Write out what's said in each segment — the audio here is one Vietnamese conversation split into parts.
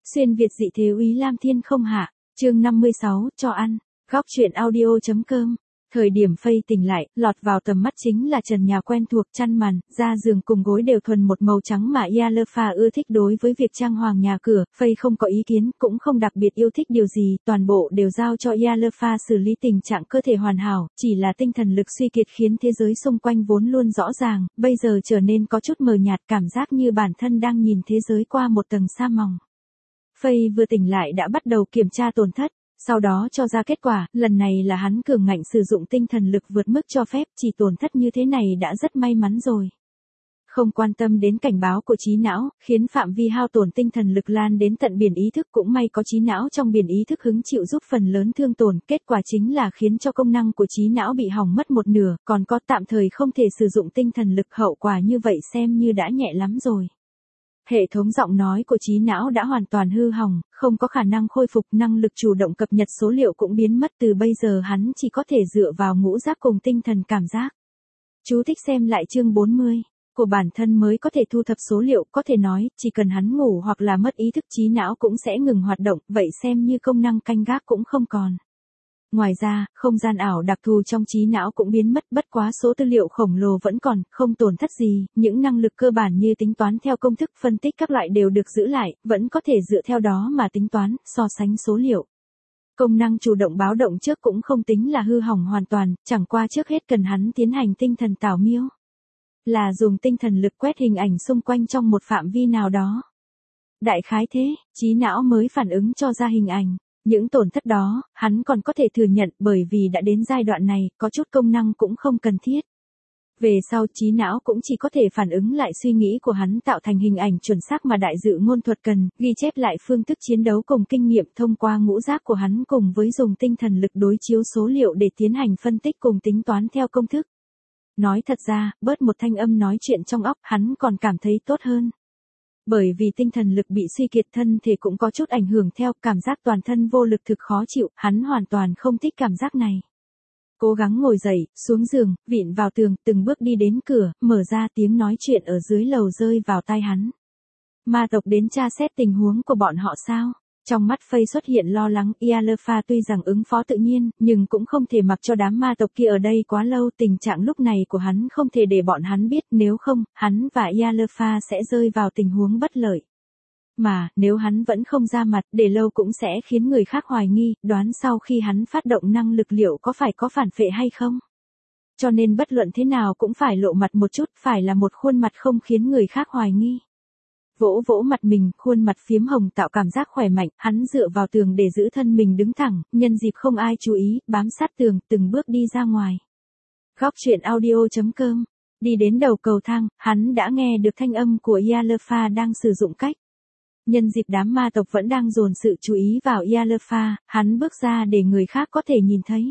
Xuyên Việt dị thế úy Lam Thiên không hạ, chương 56, cho ăn, góc truyện audio.com. Thời điểm Faye tỉnh lại, lọt vào tầm mắt chính là trần nhà quen thuộc, chăn màn, da giường cùng gối đều thuần một màu trắng mà Yalfa ưa thích. Đối với việc trang hoàng nhà cửa, Faye không có ý kiến, cũng không đặc biệt yêu thích điều gì, toàn bộ đều giao cho Yalfa xử lý. Tình trạng cơ thể hoàn hảo, chỉ là tinh thần lực suy kiệt khiến thế giới xung quanh vốn luôn rõ ràng, bây giờ trở nên có chút mờ nhạt, cảm giác như bản thân đang nhìn thế giới qua một tầng sa mỏng. Faye vừa tỉnh lại đã bắt đầu kiểm tra tổn thất. Sau đó cho ra kết quả, lần này là hắn cường ngạnh sử dụng tinh thần lực vượt mức cho phép, chỉ tổn thất như thế này đã rất may mắn rồi. Không quan tâm đến cảnh báo của trí não, khiến phạm vi hao tổn tinh thần lực lan đến tận biển ý thức, cũng may có trí não trong biển ý thức hứng chịu giúp phần lớn thương tổn, kết quả chính là khiến cho công năng của trí não bị hỏng mất một nửa, còn có tạm thời không thể sử dụng tinh thần lực, hậu quả như vậy xem như đã nhẹ lắm rồi. Hệ thống giọng nói của trí não đã hoàn toàn hư hỏng, không có khả năng khôi phục, năng lực chủ động cập nhật số liệu cũng biến mất, từ bây giờ hắn chỉ có thể dựa vào ngũ giác cùng tinh thần cảm giác. Chú thích xem lại chương 40 của bản thân mới có thể thu thập số liệu, có thể nói, chỉ cần hắn ngủ hoặc là mất ý thức trí não cũng sẽ ngừng hoạt động, vậy xem như công năng canh gác cũng không còn. Ngoài ra, không gian ảo đặc thù trong trí não cũng biến mất, bất quá số tư liệu khổng lồ vẫn còn, không tổn thất gì, những năng lực cơ bản như tính toán theo công thức, phân tích các loại đều được giữ lại, vẫn có thể dựa theo đó mà tính toán, so sánh số liệu. Công năng chủ động báo động trước cũng không tính là hư hỏng hoàn toàn, chẳng qua trước hết cần hắn tiến hành tinh thần tảo miêu. Là dùng tinh thần lực quét hình ảnh xung quanh trong một phạm vi nào đó. Đại khái thế, trí não mới phản ứng cho ra hình ảnh. Những tổn thất đó, hắn còn có thể thừa nhận bởi vì đã đến giai đoạn này, có chút công năng cũng không cần thiết. Về sau trí não cũng chỉ có thể phản ứng lại suy nghĩ của hắn tạo thành hình ảnh chuẩn xác mà đại dự ngôn thuật cần, ghi chép lại phương thức chiến đấu cùng kinh nghiệm thông qua ngũ giác của hắn cùng với dùng tinh thần lực đối chiếu số liệu để tiến hành phân tích cùng tính toán theo công thức. Nói thật ra, bớt một thanh âm nói chuyện trong óc hắn còn cảm thấy tốt hơn. Bởi vì tinh thần lực bị suy kiệt, thân thể cũng có chút ảnh hưởng theo, cảm giác toàn thân vô lực thực khó chịu, hắn hoàn toàn không thích cảm giác này. Cố gắng ngồi dậy, xuống giường, vịn vào tường, từng bước đi đến cửa, mở ra, tiếng nói chuyện ở dưới lầu rơi vào tai hắn. Ma tộc đến tra xét tình huống của bọn họ sao? Trong mắt Faye xuất hiện lo lắng, Yalfa tuy rằng ứng phó tự nhiên, nhưng cũng không thể mặc cho đám ma tộc kia ở đây quá lâu, tình trạng lúc này của hắn không thể để bọn hắn biết, nếu không, hắn và Yalfa sẽ rơi vào tình huống bất lợi. Mà, nếu hắn vẫn không ra mặt, để lâu cũng sẽ khiến người khác hoài nghi, đoán sau khi hắn phát động năng lực liệu có phải có phản phệ hay không. Cho nên bất luận thế nào cũng phải lộ mặt một chút, phải là một khuôn mặt không khiến người khác hoài nghi. Vỗ vỗ mặt mình, khuôn mặt phiếm hồng tạo cảm giác khỏe mạnh, hắn dựa vào tường để giữ thân mình đứng thẳng, nhân dịp không ai chú ý, bám sát tường, từng bước đi ra ngoài. Góc truyện audio.com. Đi đến đầu cầu thang, hắn đã nghe được thanh âm của Yalfa đang sử dụng cách. Nhân dịp đám ma tộc vẫn đang dồn sự chú ý vào Yalfa, hắn bước ra để người khác có thể nhìn thấy.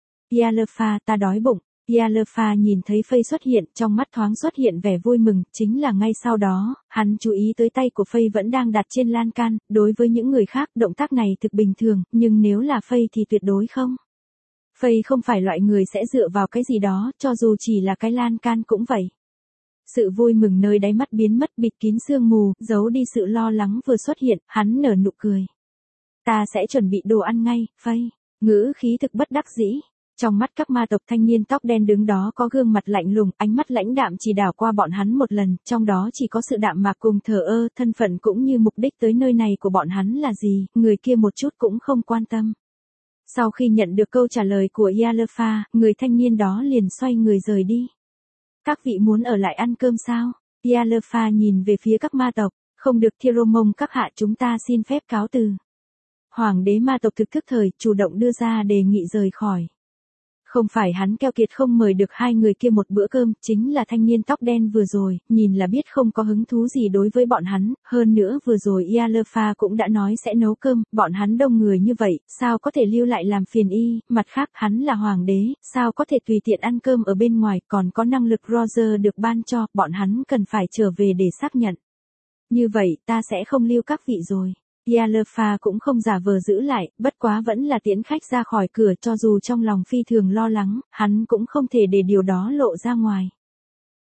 Yalfa, ta đói bụng. Yalfa nhìn thấy Faye xuất hiện, trong mắt thoáng xuất hiện vẻ vui mừng, chính là ngay sau đó, hắn chú ý tới tay của Faye vẫn đang đặt trên lan can, đối với những người khác, động tác này thực bình thường, nhưng nếu là Faye thì tuyệt đối không. Faye không phải loại người sẽ dựa vào cái gì đó, cho dù chỉ là cái lan can cũng vậy. Sự vui mừng nơi đáy mắt biến mất, bịt kín sương mù, giấu đi sự lo lắng vừa xuất hiện, hắn nở nụ cười. Ta sẽ chuẩn bị đồ ăn ngay, Faye. Ngữ khí thực bất đắc dĩ. Trong mắt các ma tộc, thanh niên tóc đen đứng đó có gương mặt lạnh lùng, ánh mắt lãnh đạm chỉ đảo qua bọn hắn một lần, trong đó chỉ có sự đạm mạc cùng thờ ơ, thân phận cũng như mục đích tới nơi này của bọn hắn là gì, người kia một chút cũng không quan tâm. Sau khi nhận được câu trả lời của Yalfa, người thanh niên đó liền xoay người rời đi. Các vị muốn ở lại ăn cơm sao? Yalfa nhìn về phía các ma tộc, không được Thieromong các hạ, chúng ta xin phép cáo từ. Hoàng đế ma tộc thực thức thời, chủ động đưa ra đề nghị rời khỏi. Không phải hắn keo kiệt không mời được hai người kia một bữa cơm, chính là thanh niên tóc đen vừa rồi, nhìn là biết không có hứng thú gì đối với bọn hắn, hơn nữa vừa rồi Yalfa cũng đã nói sẽ nấu cơm, bọn hắn đông người như vậy, sao có thể lưu lại làm phiền y, mặt khác hắn là hoàng đế, sao có thể tùy tiện ăn cơm ở bên ngoài, còn có năng lực Roger được ban cho, bọn hắn cần phải trở về để xác nhận. Như vậy, ta sẽ không lưu các vị rồi. Yalfa cũng không giả vờ giữ lại, bất quá vẫn là tiễn khách ra khỏi cửa, cho dù trong lòng phi thường lo lắng, hắn cũng không thể để điều đó lộ ra ngoài.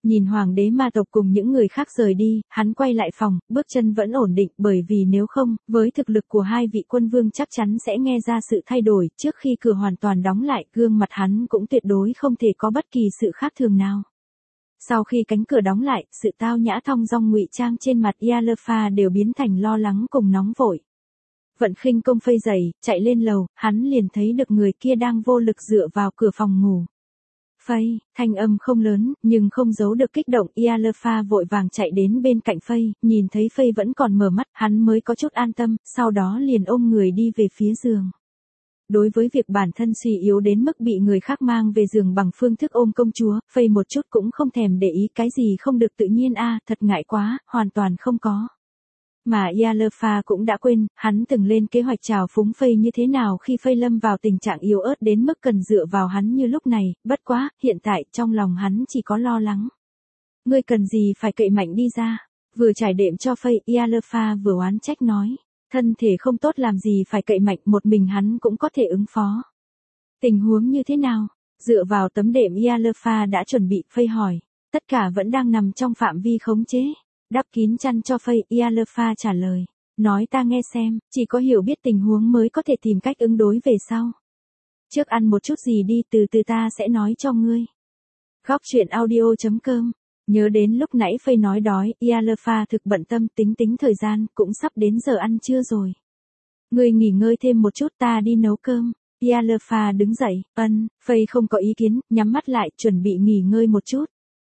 Nhìn hoàng đế ma tộc cùng những người khác rời đi, hắn quay lại phòng, bước chân vẫn ổn định bởi vì nếu không, với thực lực của hai vị quân vương chắc chắn sẽ nghe ra sự thay đổi, trước khi cửa hoàn toàn đóng lại, gương mặt hắn cũng tuyệt đối không thể có bất kỳ sự khác thường nào. Sau khi cánh cửa đóng lại, sự tao nhã thong dong ngụy trang trên mặt Yalfa đều biến thành lo lắng cùng nóng vội. Vận khinh công phây dày, chạy lên lầu, hắn liền thấy được người kia đang vô lực dựa vào cửa phòng ngủ. Phây, thanh âm không lớn, nhưng không giấu được kích động. Yalfa vội vàng chạy đến bên cạnh Phây, nhìn thấy Phây vẫn còn mở mắt, hắn mới có chút an tâm, sau đó liền ôm người đi về phía giường. Đối với việc bản thân suy yếu đến mức bị người khác mang về giường bằng phương thức ôm công chúa, Phây một chút cũng không thèm để ý cái gì không được tự nhiên thật ngại quá, hoàn toàn không có. Mà Yalfa cũng đã quên, hắn từng lên kế hoạch trào phúng Phây như thế nào khi Phây lâm vào tình trạng yếu ớt đến mức cần dựa vào hắn như lúc này, bất quá, hiện tại trong lòng hắn chỉ có lo lắng. Ngươi cần gì phải cậy mạnh đi ra, vừa trải đệm cho Phây, Yalfa vừa oán trách nói, thân thể không tốt làm gì phải cậy mạnh, một mình hắn cũng có thể ứng phó. Tình huống như thế nào? Dựa vào tấm đệm Yalfa đã chuẩn bị, Phây hỏi, tất cả vẫn đang nằm trong phạm vi khống chế. Đắp kín chăn cho Phây, Yalfa trả lời. Nói ta nghe xem, chỉ có hiểu biết tình huống mới có thể tìm cách ứng đối về sau. Trước ăn một chút gì đi, từ từ ta sẽ nói cho ngươi. Góc truyện audio.com. Nhớ đến lúc nãy Phây nói đói, Yalfa thực bận tâm, tính thời gian, cũng sắp đến giờ ăn trưa rồi. Ngươi nghỉ ngơi thêm một chút, ta đi nấu cơm. Yalfa đứng dậy, Phây không có ý kiến, nhắm mắt lại, chuẩn bị nghỉ ngơi một chút.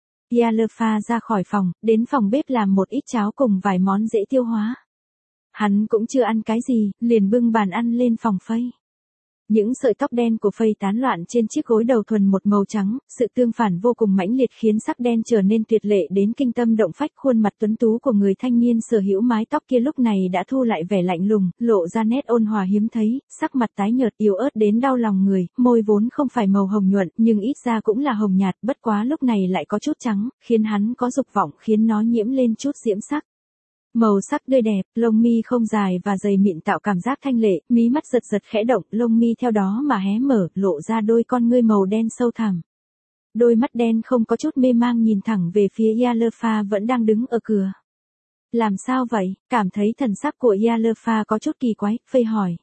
Yalfa ra khỏi phòng, đến phòng bếp làm một ít cháo cùng vài món dễ tiêu hóa. Hắn cũng chưa ăn cái gì, liền bưng bàn ăn lên phòng Phây. Những sợi tóc đen của Phây tán loạn trên chiếc gối đầu thuần một màu trắng, sự tương phản vô cùng mãnh liệt khiến sắc đen trở nên tuyệt lệ đến kinh tâm động phách. Khuôn mặt tuấn tú của người thanh niên sở hữu mái tóc kia lúc này đã thu lại vẻ lạnh lùng, lộ ra nét ôn hòa hiếm thấy, sắc mặt tái nhợt yếu ớt đến đau lòng người, môi vốn không phải màu hồng nhuận, nhưng ít ra cũng là hồng nhạt, bất quá lúc này lại có chút trắng, khiến hắn có dục vọng, khiến nó nhiễm lên chút diễm sắc. Màu sắc tươi đẹp, lông mi không dài và dày mịn tạo cảm giác thanh lệ, mí mắt giật giật khẽ động, lông mi theo đó mà hé mở, lộ ra đôi con ngươi màu đen sâu thẳm. Đôi mắt đen không có chút mê mang nhìn thẳng về phía Yalfa vẫn đang đứng ở cửa. Làm sao vậy? Cảm thấy thần sắc của Yalfa có chút kỳ quái, Phây hỏi.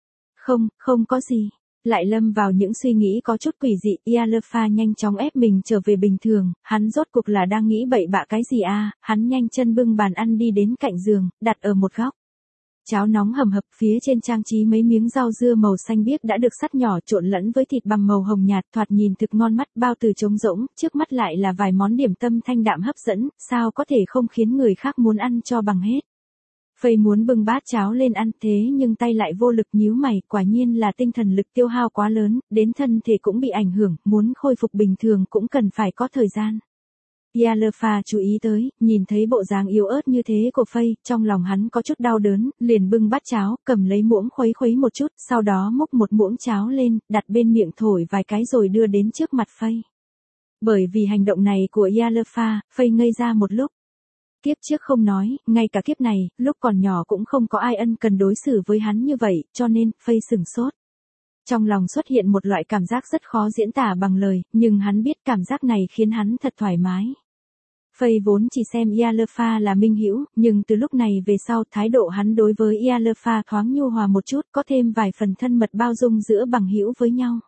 Không có gì. Lại lâm vào những suy nghĩ có chút quỷ dị, Yalfa nhanh chóng ép mình trở về bình thường, hắn rốt cuộc là đang nghĩ bậy bạ cái gì hắn nhanh chân bưng bàn ăn đi đến cạnh giường, đặt ở một góc. Cháo nóng hầm hập, phía trên trang trí mấy miếng rau dưa màu xanh biếc đã được sắt nhỏ trộn lẫn với thịt bằm màu hồng nhạt, thoạt nhìn thực ngon mắt, bao từ trống rỗng, trước mắt lại là vài món điểm tâm thanh đạm hấp dẫn, sao có thể không khiến người khác muốn ăn cho bằng hết. Phây muốn bưng bát cháo lên ăn thế nhưng tay lại vô lực nhíu mày, quả nhiên là tinh thần lực tiêu hao quá lớn, đến thân thể cũng bị ảnh hưởng, muốn khôi phục bình thường cũng cần phải có thời gian. Yalfa chú ý tới, nhìn thấy bộ dáng yếu ớt như thế của Phây, trong lòng hắn có chút đau đớn, liền bưng bát cháo, cầm lấy muỗng khuấy một chút, sau đó múc một muỗng cháo lên, đặt bên miệng thổi vài cái rồi đưa đến trước mặt Phây. Bởi vì hành động này của Yalfa, Phây ngây ra một lúc. Kiếp trước không nói, ngay cả kiếp này, lúc còn nhỏ cũng không có ai ân cần đối xử với hắn như vậy, cho nên, Phây sửng sốt. Trong lòng xuất hiện một loại cảm giác rất khó diễn tả bằng lời, nhưng hắn biết cảm giác này khiến hắn thật thoải mái. Phây vốn chỉ xem Yalfa là minh hữu, nhưng từ lúc này về sau thái độ hắn đối với Yalfa thoáng nhu hòa một chút, có thêm vài phần thân mật bao dung giữa bằng hữu với nhau.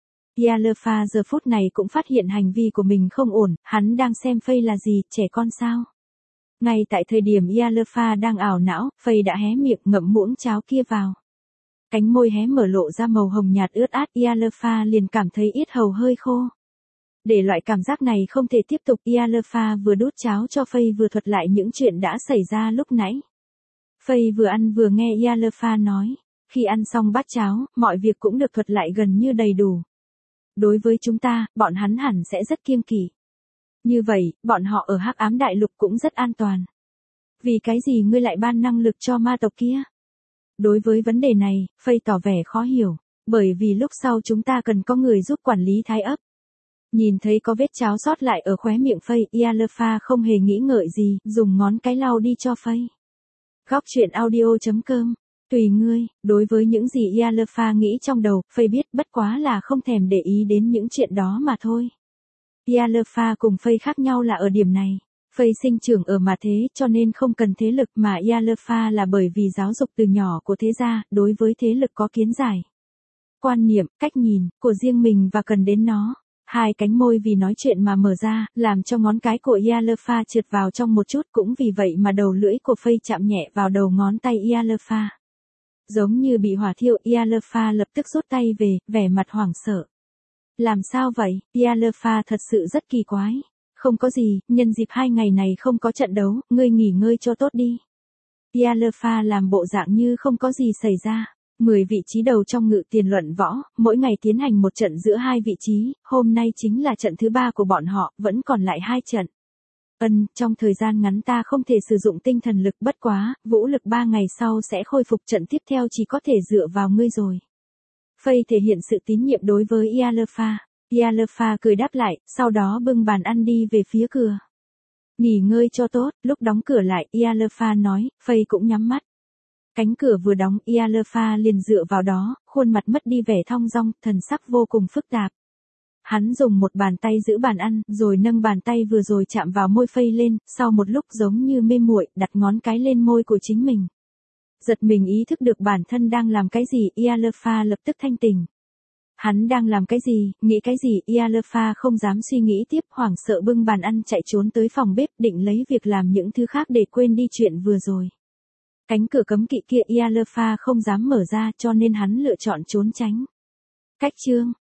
Yalfa giờ phút này cũng phát hiện hành vi của mình không ổn, hắn đang xem Phây là gì, trẻ con sao? Ngay tại thời điểm Yalfa đang ảo não, Phây đã hé miệng ngậm muỗng cháo kia vào. Cánh môi hé mở lộ ra màu hồng nhạt ướt át, Yalfa liền cảm thấy yết hầu hơi khô. Để loại cảm giác này không thể tiếp tục, Yalfa vừa đút cháo cho Phây vừa thuật lại những chuyện đã xảy ra lúc nãy. Phây vừa ăn vừa nghe Yalfa nói, khi ăn xong bát cháo, mọi việc cũng được thuật lại gần như đầy đủ. Đối với chúng ta, bọn hắn hẳn sẽ rất kiêng kỵ. Như vậy, bọn họ ở Hắc Ám Đại Lục cũng rất an toàn. Vì cái gì ngươi lại ban năng lực cho ma tộc kia? Đối với vấn đề này, Phây tỏ vẻ khó hiểu, bởi vì lúc sau chúng ta cần có người giúp quản lý thái ấp. Nhìn thấy có vết cháo sót lại ở khóe miệng Phây, Yalfa không hề nghĩ ngợi gì, dùng ngón cái lau đi cho Phây. Góc truyện audio.com. Tùy ngươi, đối với những gì Yalfa nghĩ trong đầu, Phây biết bất quá là không thèm để ý đến những chuyện đó mà thôi. Yalfa cùng Phây khác nhau là ở điểm này. Phây sinh trưởng ở mà thế cho nên không cần thế lực mà Yalfa là bởi vì giáo dục từ nhỏ của thế gia, đối với thế lực có kiến giải. Quan niệm, cách nhìn, của riêng mình và cần đến nó. Hai cánh môi vì nói chuyện mà mở ra, làm cho ngón cái của Yalfa trượt vào trong một chút cũng vì vậy mà đầu lưỡi của Phây chạm nhẹ vào đầu ngón tay Yalfa. Giống như bị hỏa thiêu, Yalfa lập tức rút tay về, vẻ mặt hoảng sợ. Làm sao vậy? Yalfa thật sự rất kỳ quái. Không có gì, nhân dịp 2 ngày này không có trận đấu, ngươi nghỉ ngơi cho tốt đi. Yalfa làm bộ dạng như không có gì xảy ra. 10 vị trí đầu trong ngự tiền luận võ, mỗi ngày tiến hành một trận giữa 2 vị trí, hôm nay chính là trận thứ 3 của bọn họ, vẫn còn lại 2 trận. Trong thời gian ngắn ta không thể sử dụng tinh thần lực, bất quá, vũ lực 3 ngày sau sẽ khôi phục, trận tiếp theo chỉ có thể dựa vào ngươi rồi. Phây thể hiện sự tín nhiệm đối với Yalfa. Yalfa cười đáp lại, sau đó bưng bàn ăn đi về phía cửa. Nghỉ ngơi cho tốt, lúc đóng cửa lại, Yalfa nói, Phây cũng nhắm mắt. Cánh cửa vừa đóng, Yalfa liền dựa vào đó, khuôn mặt mất đi vẻ thong dong, thần sắc vô cùng phức tạp. Hắn dùng một bàn tay giữ bàn ăn, rồi nâng bàn tay vừa rồi chạm vào môi Phây lên, sau một lúc giống như mê muội, đặt ngón cái lên môi của chính mình. Giật mình ý thức được bản thân đang làm cái gì, Yalfa lập tức thanh tỉnh. Hắn đang làm cái gì, nghĩ cái gì, Yalfa không dám suy nghĩ tiếp, hoảng sợ bưng bàn ăn chạy trốn tới phòng bếp, định lấy việc làm những thứ khác để quên đi chuyện vừa rồi. Cánh cửa cấm kỵ kia Yalfa không dám mở ra cho nên hắn lựa chọn trốn tránh. Cách chương